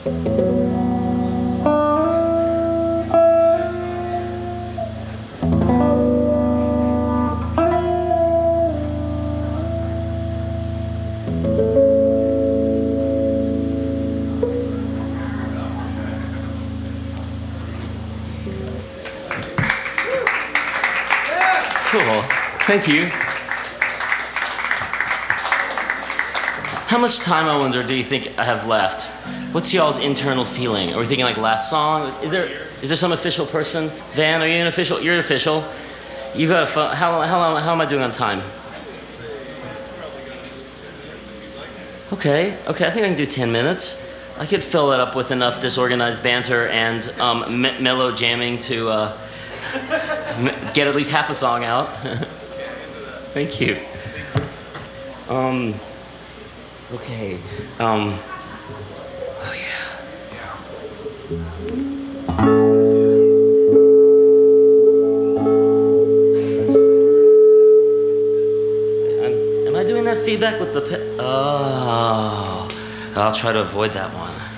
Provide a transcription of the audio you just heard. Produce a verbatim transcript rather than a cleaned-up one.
Cool. Thank you. How much time, I wonder, do you think I have left? What's y'all's internal feeling? Are we thinking like last song? Is there is there some official person? Van, are you an official? You're an official. You got a phone. How how long? How am I doing on time? Okay. Okay. I think I can do ten minutes. I could fill it up with enough disorganized banter and um, me- mellow jamming to uh, get at least half a song out. Thank you. Um, okay. Um, oh yeah. I'm, am I doing that feedback with the pe- Oh, I'll try to avoid that one.